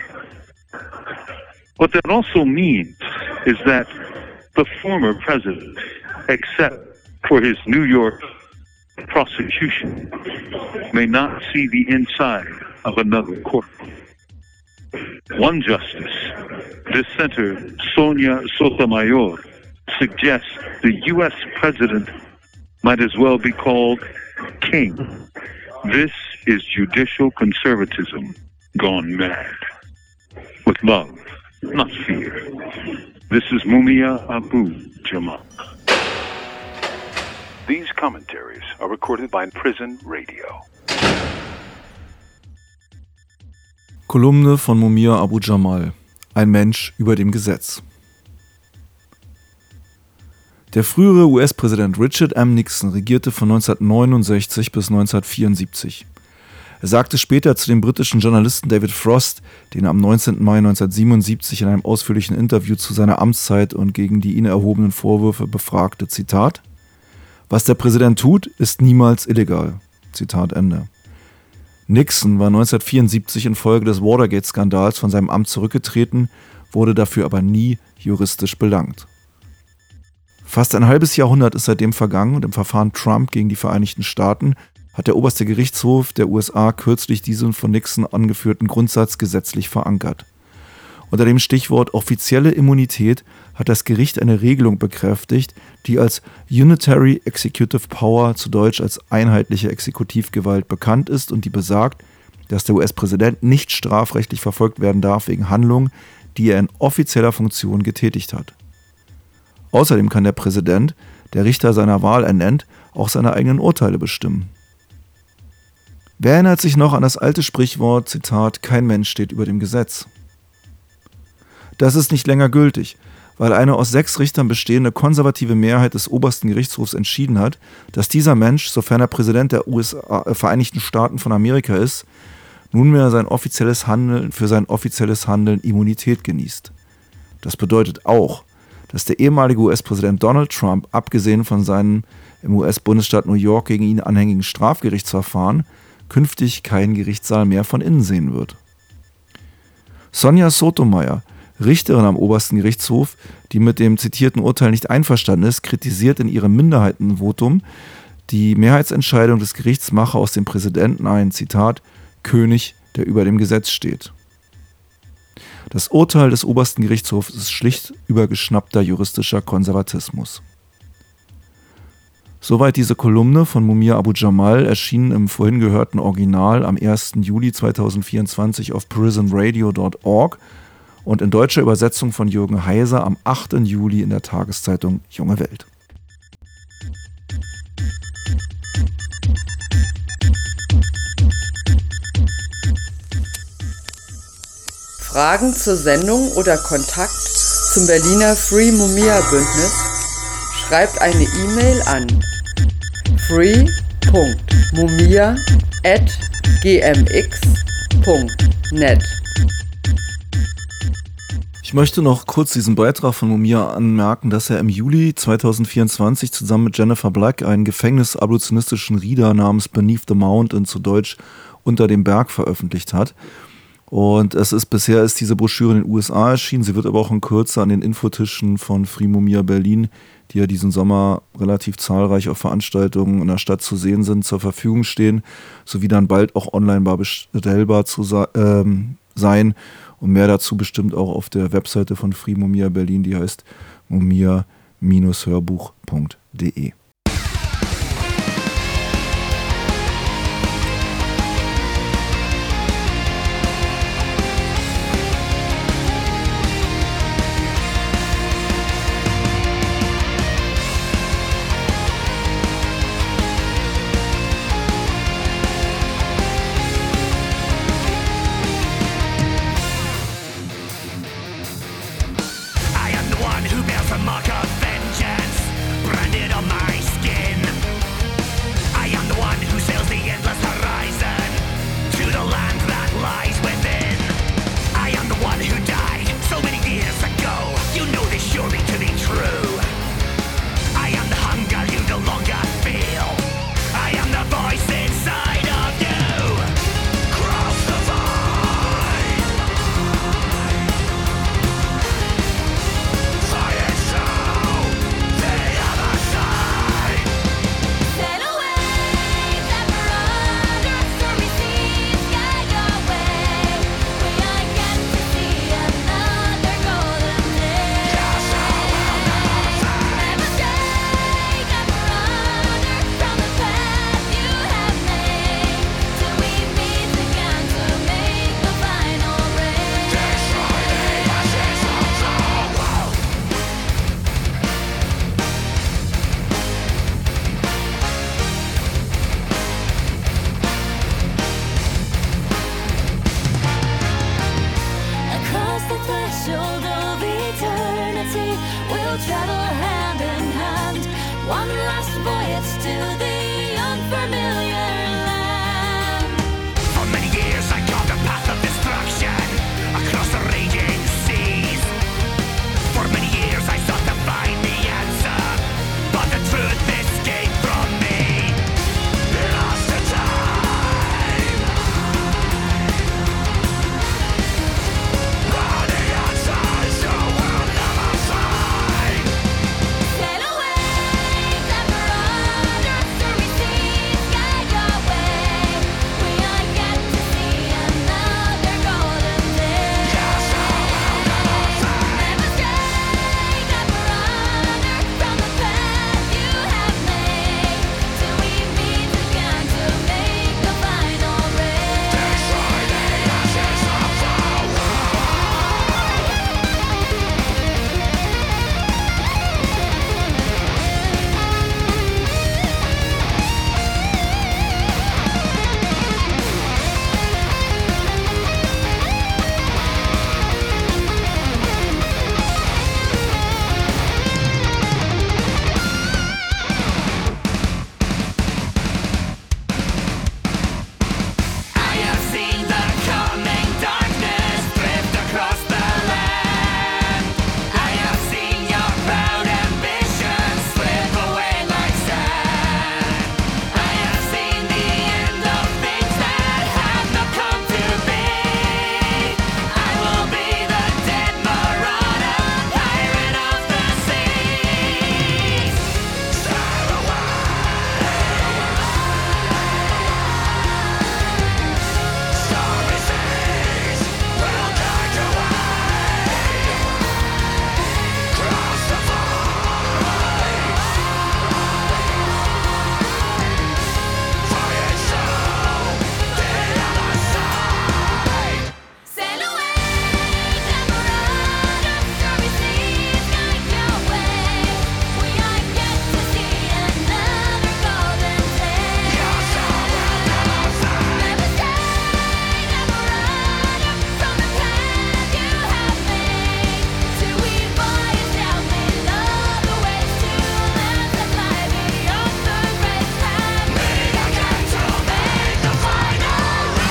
What that also means is that the former president, except for his New York prosecution, may not see the inside of another courtroom. One justice, dissenter Sonia Sotomayor, suggests the U.S. president might as well be called king. This is judicial conservatism gone mad. With love, not fear. This is Mumia Abu Jamal. These commentaries are recorded by Prison Radio. Kolumne von Mumia Abu Jamal. Ein Mensch über dem Gesetz. Der frühere US-Präsident Richard M. Nixon regierte von 1969 bis 1974. Er sagte später zu dem britischen Journalisten David Frost, den er am 19. Mai 1977 in einem ausführlichen Interview zu seiner Amtszeit und gegen die ihn erhobenen Vorwürfe befragte, Zitat: „Was der Präsident tut, ist niemals illegal." Zitat Ende. Nixon war 1974 infolge des Watergate-Skandals von seinem Amt zurückgetreten, wurde dafür aber nie juristisch belangt. Fast ein halbes Jahrhundert ist seitdem vergangen und im Verfahren Trump gegen die Vereinigten Staaten hat der oberste Gerichtshof der USA kürzlich diesen von Nixon angeführten Grundsatz gesetzlich verankert. Unter dem Stichwort offizielle Immunität hat das Gericht eine Regelung bekräftigt, die als Unitary Executive Power, zu Deutsch als einheitliche Exekutivgewalt, bekannt ist und die besagt, dass der US-Präsident nicht strafrechtlich verfolgt werden darf wegen Handlungen, die er in offizieller Funktion getätigt hat. Außerdem kann der Präsident, der Richter seiner Wahl ernennt, auch seine eigenen Urteile bestimmen. Wer erinnert sich noch an das alte Sprichwort, Zitat, „Kein Mensch steht über dem Gesetz"? Das ist nicht länger gültig, weil eine aus 6 Richtern bestehende konservative Mehrheit des obersten Gerichtshofs entschieden hat, dass dieser Mensch, sofern er Präsident der Vereinigten Staaten von Amerika ist, nunmehr für sein offizielles Handeln Immunität genießt. Das bedeutet auch, dass der ehemalige US-Präsident Donald Trump, abgesehen von seinen im US-Bundesstaat New York gegen ihn anhängigen Strafgerichtsverfahren, künftig keinen Gerichtssaal mehr von innen sehen wird. Sonja Sotomayor, Richterin am obersten Gerichtshof, die mit dem zitierten Urteil nicht einverstanden ist, kritisiert in ihrem Minderheitenvotum, die Mehrheitsentscheidung des Gerichts mache aus dem Präsidenten einen, Zitat, „König, der über dem Gesetz steht." Das Urteil des obersten Gerichtshofs ist schlicht übergeschnappter juristischer Konservatismus. Soweit diese Kolumne von Mumia Abu Jamal, erschienen im vorhin gehörten Original am 1. Juli 2024 auf prisonradio.org und in deutscher Übersetzung von Jürgen Heiser am 8. Juli in der Tageszeitung Junge Welt. Fragen zur Sendung oder Kontakt zum Berliner Free Mumia Bündnis? Schreibt eine E-Mail an free.mumia@gmx.net. Ich möchte noch kurz diesen Beitrag von Mumia anmerken, dass er im Juli 2024 zusammen mit Jennifer Black einen gefängnisabolitionistischen Rieder namens Beneath the Mountain, zu Deutsch Unter dem Berg, veröffentlicht hat. Und bisher ist diese Broschüre in den USA erschienen. Sie wird aber auch in Kürze an den Infotischen von Free Mumia Berlin, die ja diesen Sommer relativ zahlreich auf Veranstaltungen in der Stadt zu sehen sind, zur Verfügung stehen, sowie dann bald auch online bestellbar zu sein. Und mehr dazu bestimmt auch auf der Webseite von Free Mumia Berlin, die heißt mumia-hörbuch.de. I am the one who bears the mark of vengeance, branded on my One last voyage to the unfamiliar land. For many years I trod the path of destruction across the raging seas. For many years I sought to find the answer, but the truth escaped from me. Lost in time, running answers you will never find. Sail away, clever runner, stormy seas guide your way. We are yet to see another golden day. Never stray, clever runner, from the path you have made, till we meet again to make the final raid. Destroy the ashes of the I have seen the coming darkness drift across the land. I have seen your proud ambitions slip away like sand. I have seen the end of things that have not come to be. I will be the dead marauder, pirate of the seas. Sail away. Stormy seas will guide your way. Cross the void. Voyage to the other side. Sail away, clever runner, stormy seas guide your way. We are yet to see another golden day. Never stray, clever runner, from the path you have made, till we voyage down below the waves to lands that lie beyond the great path. Meet again to make the final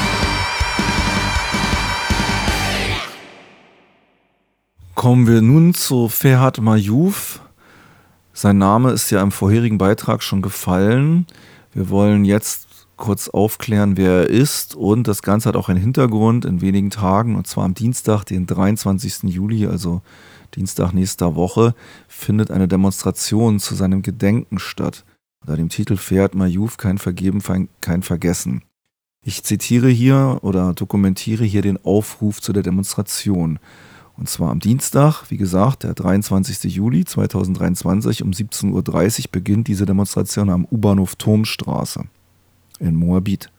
Kommen wir nun zu Ferhat Mayouf. Sein Name ist ja im vorherigen Beitrag schon gefallen. Wir wollen jetzt kurz aufklären, wer er ist, und das Ganze hat auch einen Hintergrund. In wenigen Tagen, und zwar am Dienstag, den 23. Juli, also Dienstag nächster Woche, findet eine Demonstration zu seinem Gedenken statt. Unter dem Titel Ferhat Mayouf, kein Vergeben, kein Vergessen. Ich zitiere hier oder dokumentiere hier den Aufruf zu der Demonstration. Und zwar am Dienstag, wie gesagt, der 23. Juli 2023 um 17:30 Uhr beginnt diese Demonstration am U-Bahnhof Turmstraße in Moabit.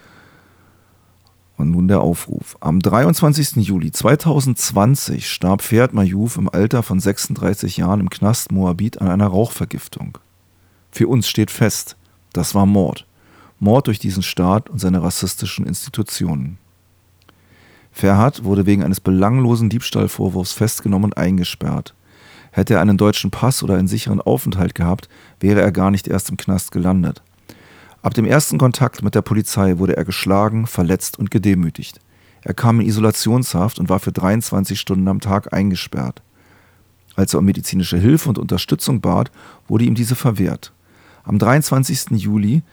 Und nun der Aufruf. Am 23. Juli 2020 starb Ferhat Mayouf im Alter von 36 Jahren im Knast Moabit an einer Rauchvergiftung. Für uns steht fest, das war Mord. Mord durch diesen Staat und seine rassistischen Institutionen. Ferhat wurde wegen eines belanglosen Diebstahlvorwurfs festgenommen und eingesperrt. Hätte er einen deutschen Pass oder einen sicheren Aufenthalt gehabt, wäre er gar nicht erst im Knast gelandet. Ab dem ersten Kontakt mit der Polizei wurde er geschlagen, verletzt und gedemütigt. Er kam in Isolationshaft und war für 23 Stunden am Tag eingesperrt. Als er um medizinische Hilfe und Unterstützung bat, wurde ihm diese verwehrt. Am 23. Juli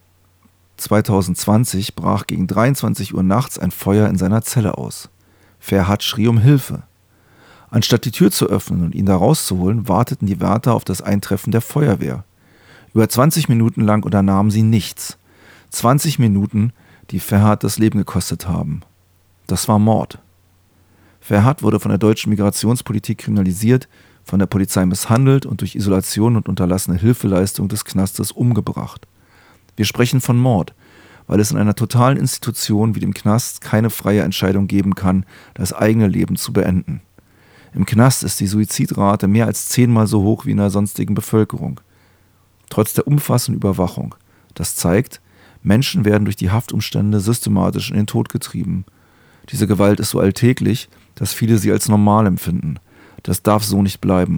2020 brach gegen 23 Uhr nachts ein Feuer in seiner Zelle aus. Ferhat schrie um Hilfe. Anstatt die Tür zu öffnen und ihn da rauszuholen, warteten die Wärter auf das Eintreffen der Feuerwehr. Über 20 Minuten lang unternahmen sie nichts. 20 Minuten, die Ferhat das Leben gekostet haben. Das war Mord. Ferhat wurde von der deutschen Migrationspolitik kriminalisiert, von der Polizei misshandelt und durch Isolation und unterlassene Hilfeleistung des Knastes umgebracht. Wir sprechen von Mord, weil es in einer totalen Institution wie dem Knast keine freie Entscheidung geben kann, das eigene Leben zu beenden. Im Knast ist die Suizidrate mehr als 10-mal so hoch wie in der sonstigen Bevölkerung. Trotz der umfassenden Überwachung. Das zeigt, Menschen werden durch die Haftumstände systematisch in den Tod getrieben. Diese Gewalt ist so alltäglich, dass viele sie als normal empfinden. Das darf so nicht bleiben.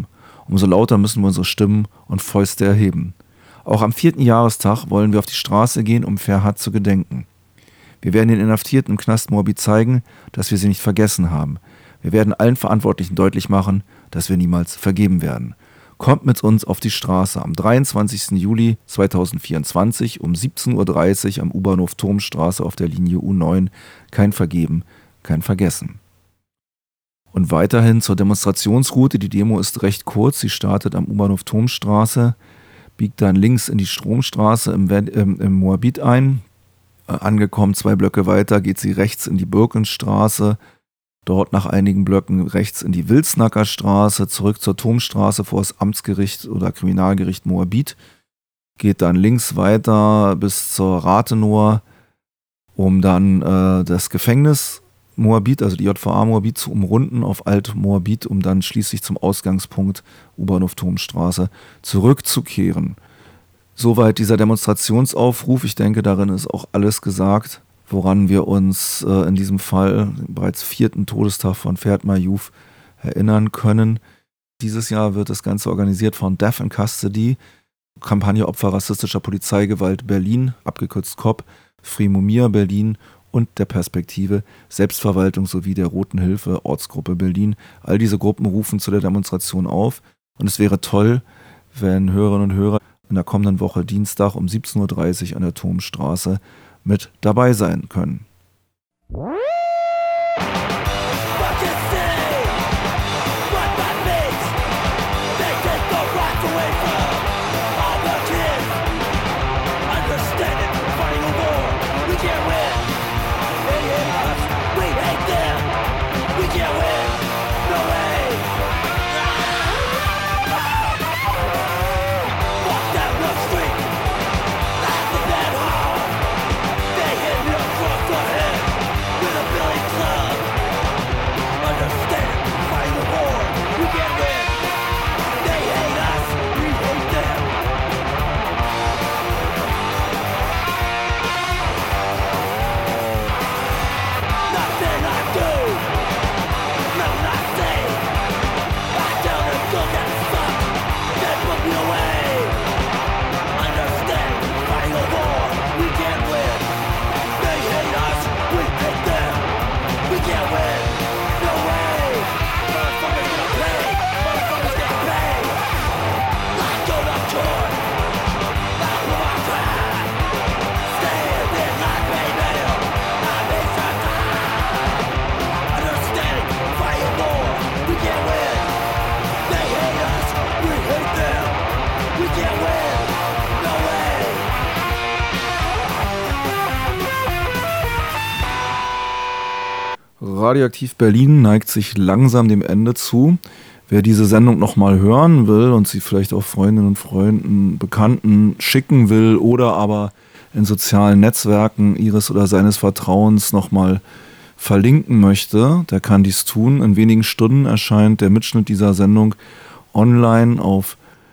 umso lauter müssen wir unsere Stimmen und Fäuste erheben. Auch am 4. Jahrestag wollen wir auf die Straße gehen, um Ferhat zu gedenken. Wir werden den Inhaftierten im Knast Moabit zeigen, dass wir sie nicht vergessen haben. Wir werden allen Verantwortlichen deutlich machen, dass wir niemals vergeben werden. Kommt mit uns auf die Straße am 23. Juli 2024 um 17:30 Uhr am U-Bahnhof Turmstraße auf der Linie U9. Kein Vergeben, kein Vergessen. Und weiterhin zur Demonstrationsroute. Die Demo ist recht kurz. Sie startet am U-Bahnhof Turmstraße, biegt dann links in die Stromstraße im Moabit ein. Angekommen 2 Blöcke weiter geht sie rechts in die Birkenstraße. Dort nach einigen Blöcken rechts in die Wilsnacker Straße, zurück zur Turmstraße vor das Amtsgericht oder Kriminalgericht Moabit. Geht dann links weiter bis zur Rathenower, um dann das Gefängnis Moabit, also die JVA Moabit, zu umrunden auf Alt-Moabit, um dann schließlich zum Ausgangspunkt U-Bahnhof Turmstraße zurückzukehren. Soweit dieser Demonstrationsaufruf. Ich denke, darin ist auch alles gesagt, woran wir uns in diesem Fall bereits 4. Todestag von Ferhat Mayouf erinnern können. Dieses Jahr wird das Ganze organisiert von Death in Custody, Kampagne Opfer rassistischer Polizeigewalt Berlin, abgekürzt KOP, Free Mumia Berlin und der Perspektive Selbstverwaltung sowie der Roten Hilfe Ortsgruppe Berlin. All diese Gruppen rufen zu der Demonstration auf und es wäre toll, wenn Hörerinnen und Hörer in der kommenden Woche Dienstag um 17:30 Uhr an der Turmstraße mit dabei sein können. Radioaktiv Berlin neigt sich langsam dem Ende zu. Wer diese Sendung nochmal hören will und sie vielleicht auch Freundinnen und Freunden, Bekannten schicken will oder aber in sozialen Netzwerken ihres oder seines Vertrauens nochmal verlinken möchte, der kann dies tun. In wenigen Stunden erscheint der Mitschnitt dieser Sendung online auf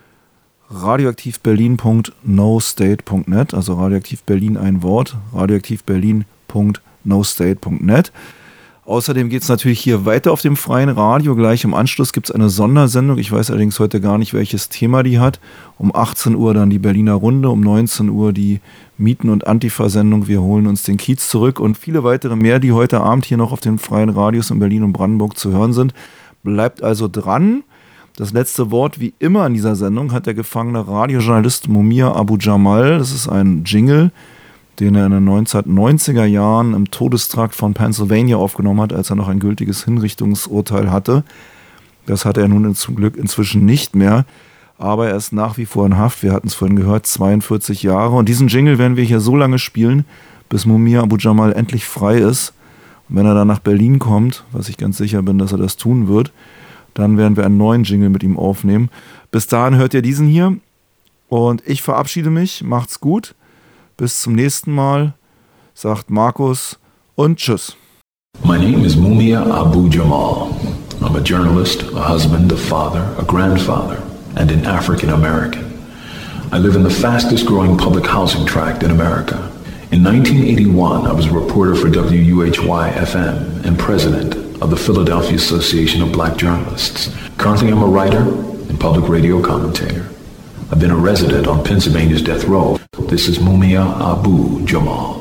radioaktivberlin.nostate.net, also Radioaktiv Berlin ein Wort, radioaktivberlin.nostate.net. Außerdem geht es natürlich hier weiter auf dem freien Radio. Gleich im Anschluss gibt es eine Sondersendung. Ich weiß allerdings heute gar nicht, welches Thema die hat. Um 18 Uhr dann die Berliner Runde, um 19 Uhr die Mieten- und Antifa-Sendung. Wir holen uns den Kiez zurück und viele weitere mehr, die heute Abend hier noch auf den freien Radios in Berlin und Brandenburg zu hören sind. Bleibt also dran. Das letzte Wort, wie immer in dieser Sendung, hat der gefangene Radiojournalist Mumia Abu Jamal. Das ist ein Jingle, den er in den 1990er Jahren im Todestrakt von Pennsylvania aufgenommen hat, als er noch ein gültiges Hinrichtungsurteil hatte. Das hat er nun zum Glück inzwischen nicht mehr, aber er ist nach wie vor in Haft. Wir hatten es vorhin gehört, 42 Jahre. Und diesen Jingle werden wir hier so lange spielen, bis Mumia Abu Jamal endlich frei ist. Und wenn er dann nach Berlin kommt, was ich ganz sicher bin, dass er das tun wird, dann werden wir einen neuen Jingle mit ihm aufnehmen. Bis dahin hört ihr diesen hier und ich verabschiede mich. Macht's gut. Bis zum nächsten Mal, sagt Markus und tschüss. My name is Mumia Abu Jamal. I'm a journalist, a husband, a father, a grandfather, and an African American. I live in the fastest growing public housing tract in America. In 1981, I was a reporter for WUHY-FM and president of the Philadelphia Association of Black Journalists. Currently, I'm a writer, and public radio commentator. I've been a resident on Pennsylvania's death row. This is Mumia Abu Jamal.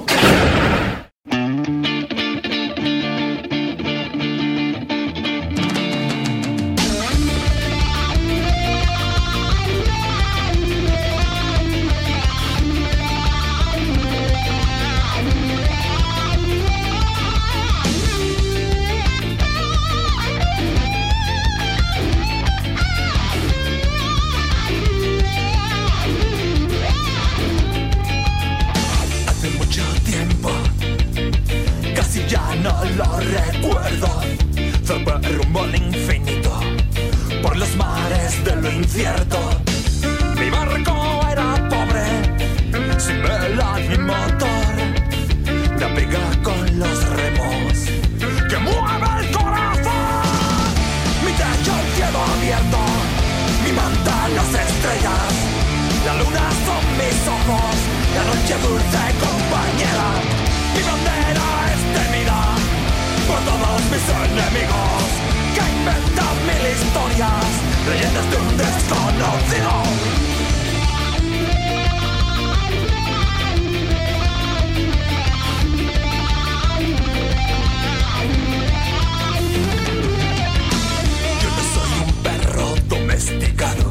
Hace mucho tiempo, casi ya no lo recuerdo. Zarpé rumbo al infinito, por los mares de lo incierto. Mi barco era pobre, sin vela ni motor. Navega con los remos que mueve el corazón. Mi techo el cielo abierto, mi manta las estrellas. La luna son mis ojos, la noche dulce compañera. Mi bandera es temida por todos mis enemigos que inventan mil historias, leyendas de un desconocido. Yo no soy un perro domesticado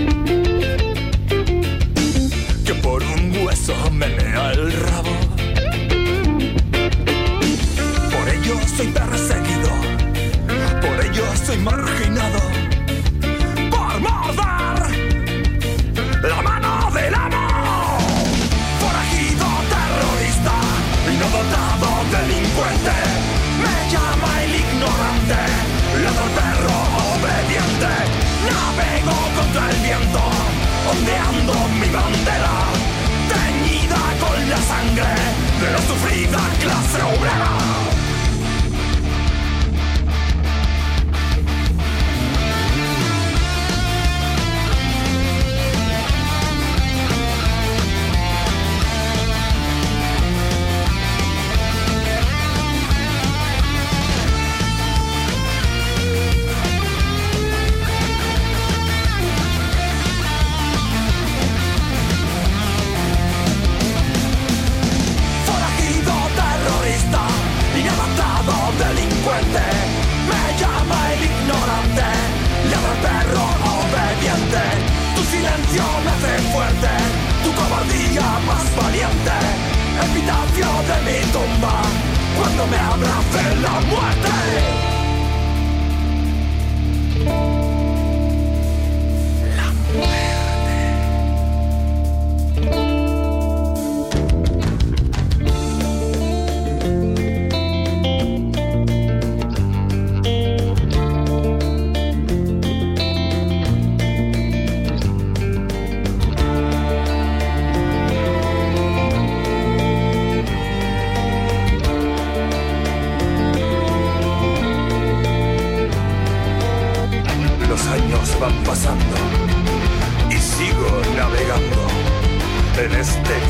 que por un hueso menea el rabo. Por ello soy perseguido, por ello soy marginado, por morder la mano del amo. Forajido terrorista y no dotado delincuente, me llama el ignorante, ladro el perro obediente. Navego contra el viento, ondeando mi bandera, teñida con la sangre de la sufrida clase obrera. Forajido terrorista, inadaptado delincuente, me llama el ignorante, ladra el perro obediente. Tu silencio me hace fuerte, tu cobardía más valiente. Epitafio de mi tumba, cuando me abrace la muerte. La muerte. Los años van pasando y sigo navegando en este